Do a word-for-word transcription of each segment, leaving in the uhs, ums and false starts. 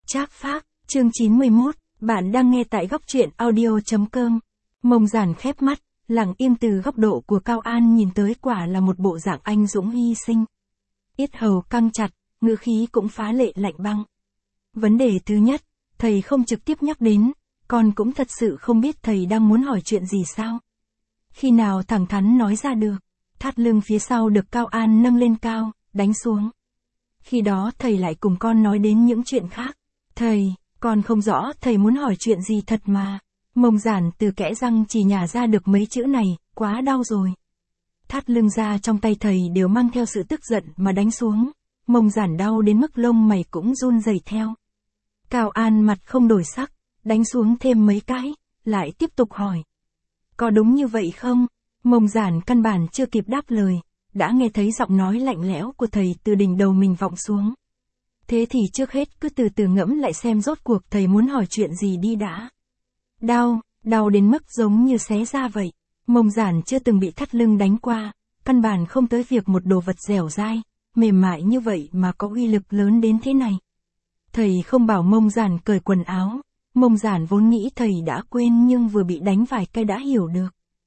Trác Phác, chương chín mươi mốt, bạn đang nghe tại góc truyện audio chấm com. Mông Giản khép mắt, lặng im từ góc độ của Cao An nhìn tới quả là một bộ dạng anh dũng hy sinh. Yết hầu căng chặt, ngữ khí cũng phá lệ lạnh băng. Vấn đề thứ nhất, thầy không trực tiếp nhắc đến, con cũng thật sự không biết thầy đang muốn hỏi chuyện gì sao. Khi nào thẳng thắn nói ra được, thắt lưng phía sau được Cao An nâng lên cao, đánh xuống. Khi đó thầy lại cùng con nói đến những chuyện khác. Thầy, con không rõ thầy muốn hỏi chuyện gì thật mà. Mông Giản từ kẽ răng chỉ nhả ra được mấy chữ này, quá đau rồi. Thắt lưng ra trong tay thầy đều mang theo sự tức giận mà đánh xuống. Mông Giản đau đến mức lông mày cũng run rẩy theo. Cao An mặt không đổi sắc, đánh xuống thêm mấy cái, lại tiếp tục hỏi. Có đúng như vậy không? Mông Giản căn bản chưa kịp đáp lời, đã nghe thấy giọng nói lạnh lẽo của thầy từ đỉnh đầu mình vọng xuống. Thế thì trước hết cứ từ từ ngẫm lại xem rốt cuộc thầy muốn hỏi chuyện gì đi đã. Đau, đau đến mức giống như xé ra vậy. Mông Giản chưa từng bị thắt lưng đánh qua, căn bản không tới việc một đồ vật dẻo dai, mềm mại như vậy mà có uy lực lớn đến thế này. Thầy không bảo Mông Giản cởi quần áo, Mông Giản vốn nghĩ thầy đã quên nhưng vừa bị đánh vài cái đã hiểu được.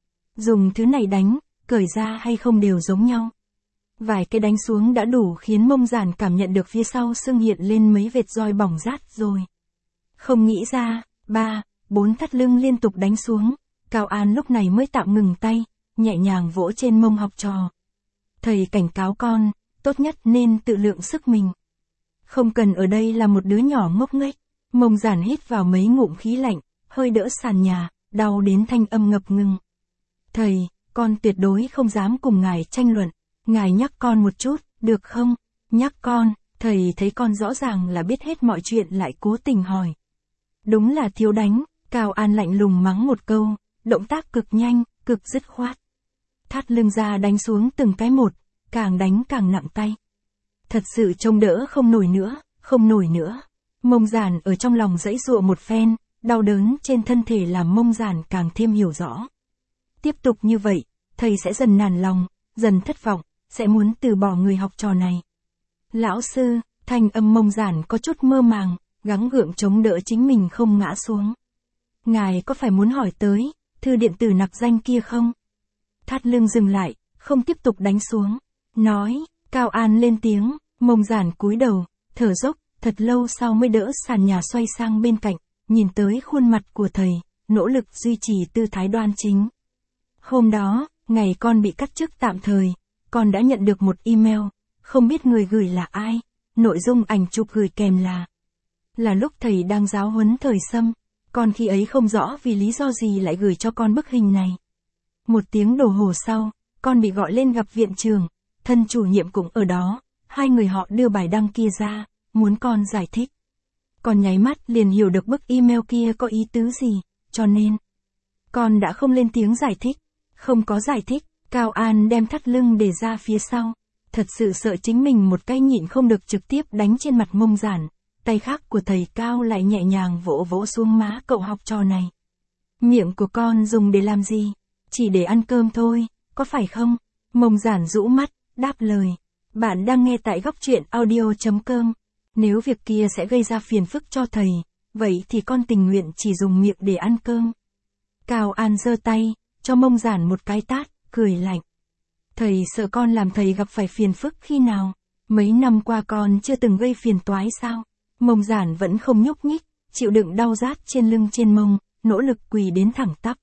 Dùng thứ này đánh, cởi ra hay không đều giống nhau. Vài cái đánh xuống đã đủ khiến Mông Giản cảm nhận được phía sau xương hiện lên mấy vệt roi bỏng rát rồi. Không nghĩ ra, ba, bốn thắt lưng liên tục đánh xuống, Cao An lúc này mới tạm ngừng tay, nhẹ nhàng vỗ trên mông học trò. Thầy cảnh cáo con, tốt nhất nên tự lượng sức mình. Không cần ở đây là một đứa nhỏ ngốc nghếch. Mông Giản hít vào mấy ngụm khí lạnh, hơi đỡ sàn nhà, đau đến thanh âm ngập ngừng. Thầy, con tuyệt đối không dám cùng ngài tranh luận. Ngài nhắc con một chút, được không? Nhắc con, thầy thấy con rõ ràng là biết hết mọi chuyện lại cố tình hỏi. Đúng là thiếu đánh, Cao An lạnh lùng mắng một câu, động tác cực nhanh, cực dứt khoát. Thắt lưng ra đánh xuống từng cái một, càng đánh càng nặng tay. Thật sự trông đỡ không nổi nữa, không nổi nữa. Mông Giản ở trong lòng giãy giụa một phen, đau đớn trên thân thể làm Mông Giản càng thêm hiểu rõ. Tiếp tục như vậy, thầy sẽ dần nản lòng, dần thất vọng, sẽ muốn từ bỏ người học trò này. Lão sư, thanh âm Mông Giản có chút mơ màng, gắng gượng chống đỡ chính mình không ngã xuống. Ngài có phải muốn hỏi tới, thư điện tử nặc danh kia không? Thắt lưng dừng lại, không tiếp tục đánh xuống. Nói, Cao An lên tiếng, Mông Giản cúi đầu, thở dốc, thật lâu sau mới đỡ sàn nhà xoay sang bên cạnh, nhìn tới khuôn mặt của thầy, nỗ lực duy trì tư thái đoan chính. Hôm đó, ngày con bị cắt chức tạm thời, con đã nhận được một email, không biết người gửi là ai, nội dung ảnh chụp gửi kèm là là lúc thầy đang giáo huấn thời Sâm, con khi ấy không rõ vì lý do gì lại gửi cho con bức hình này. Một tiếng đồng hồ sau, con bị gọi lên gặp viện trưởng, thân chủ nhiệm cũng ở đó, hai người họ đưa bài đăng kia ra, muốn con giải thích. Con nháy mắt liền hiểu được bức email kia có ý tứ gì, cho nên con đã không lên tiếng giải thích, không có giải thích. Cao An đem thắt lưng để ra phía sau, thật sự sợ chính mình một cái nhịn không được trực tiếp đánh trên mặt Mông Giản, tay khác của thầy Cao lại nhẹ nhàng vỗ vỗ xuống má cậu học trò này. Miệng của con dùng để làm gì? Chỉ để ăn cơm thôi, có phải không? Mông Giản rũ mắt, đáp lời. Bạn đang nghe tại góc truyện audio chấm com. Nếu việc kia sẽ gây ra phiền phức cho thầy, vậy thì con tình nguyện chỉ dùng miệng để ăn cơm. Cao An giơ tay, cho Mông Giản một cái tát, cười lạnh. Thầy sợ con làm thầy gặp phải phiền phức khi nào? Mấy năm qua con chưa từng gây phiền toái sao? Mông Giản vẫn không nhúc nhích, chịu đựng đau rát trên lưng trên mông, nỗ lực quỳ đến thẳng tắp.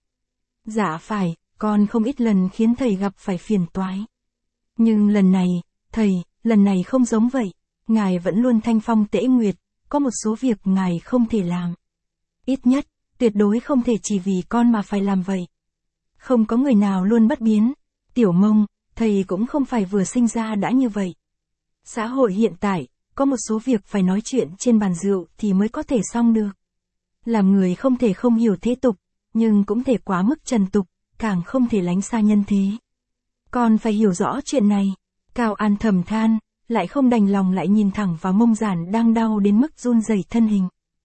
Dạ phải, con không ít lần khiến thầy gặp phải phiền toái. Nhưng lần này, thầy, lần này không giống vậy. Ngài vẫn luôn thanh phong tễ nguyệt, có một số việc ngài không thể làm. Ít nhất, tuyệt đối không thể chỉ vì con mà phải làm vậy. Không có người nào luôn bất biến. Tiểu Mông, thầy cũng không phải vừa sinh ra đã như vậy. Xã hội hiện tại, có một số việc phải nói chuyện trên bàn rượu thì mới có thể xong được. Làm người không thể không hiểu thế tục, nhưng cũng thể quá mức trần tục, càng không thể lánh xa nhân thế. Con phải hiểu rõ chuyện này. Cao An thầm than, lại không đành lòng lại nhìn thẳng vào Mông Giản đang đau đến mức run rẩy thân hình.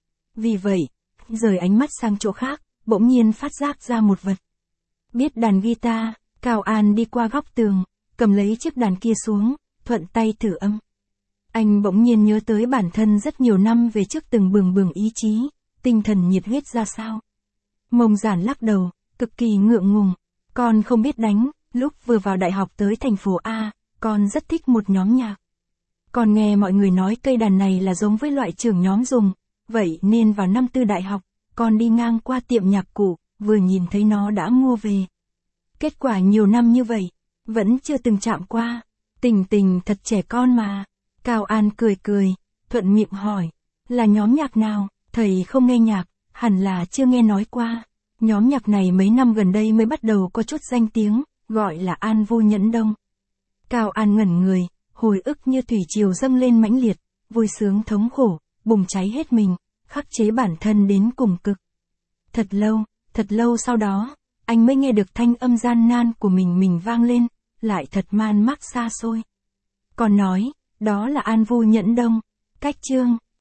Vì vậy, rời ánh mắt sang chỗ khác, bỗng nhiên phát giác ra một vật. Biết đàn guitar, Cao An đi qua góc tường, cầm lấy chiếc đàn kia xuống, thuận tay thử âm. Anh bỗng nhiên nhớ tới bản thân rất nhiều năm về trước từng bừng bừng ý chí, tinh thần nhiệt huyết ra sao. Mông Giản lắc đầu, cực kỳ ngượng ngùng. Con không biết đánh, lúc vừa vào đại học tới thành phố A, con rất thích một nhóm nhạc. Con nghe mọi người nói cây đàn này là giống với loại trưởng nhóm dùng, vậy nên vào năm tư đại học, con đi ngang qua tiệm nhạc cụ, vừa nhìn thấy nó đã mua về. Kết quả nhiều năm như vậy, vẫn chưa từng chạm qua. Tình Tình thật trẻ con mà. Cao An cười cười, thuận miệng hỏi, là nhóm nhạc nào? Thầy không nghe nhạc, hẳn là chưa nghe nói qua. Nhóm nhạc này mấy năm gần đây mới bắt đầu có chút danh tiếng, gọi là An Vu Nhẫn Đông. Cao An ngẩn người, hồi ức như thủy triều dâng lên mãnh liệt, vui sướng thống khổ, bùng cháy hết mình, khắc chế bản thân đến cùng cực. Thật lâu, thật lâu sau đó, anh mới nghe được thanh âm gian nan của mình mình vang lên, lại thật man mác xa xôi. Còn nói, đó là An Vu Nhẫn Đông. Cách chương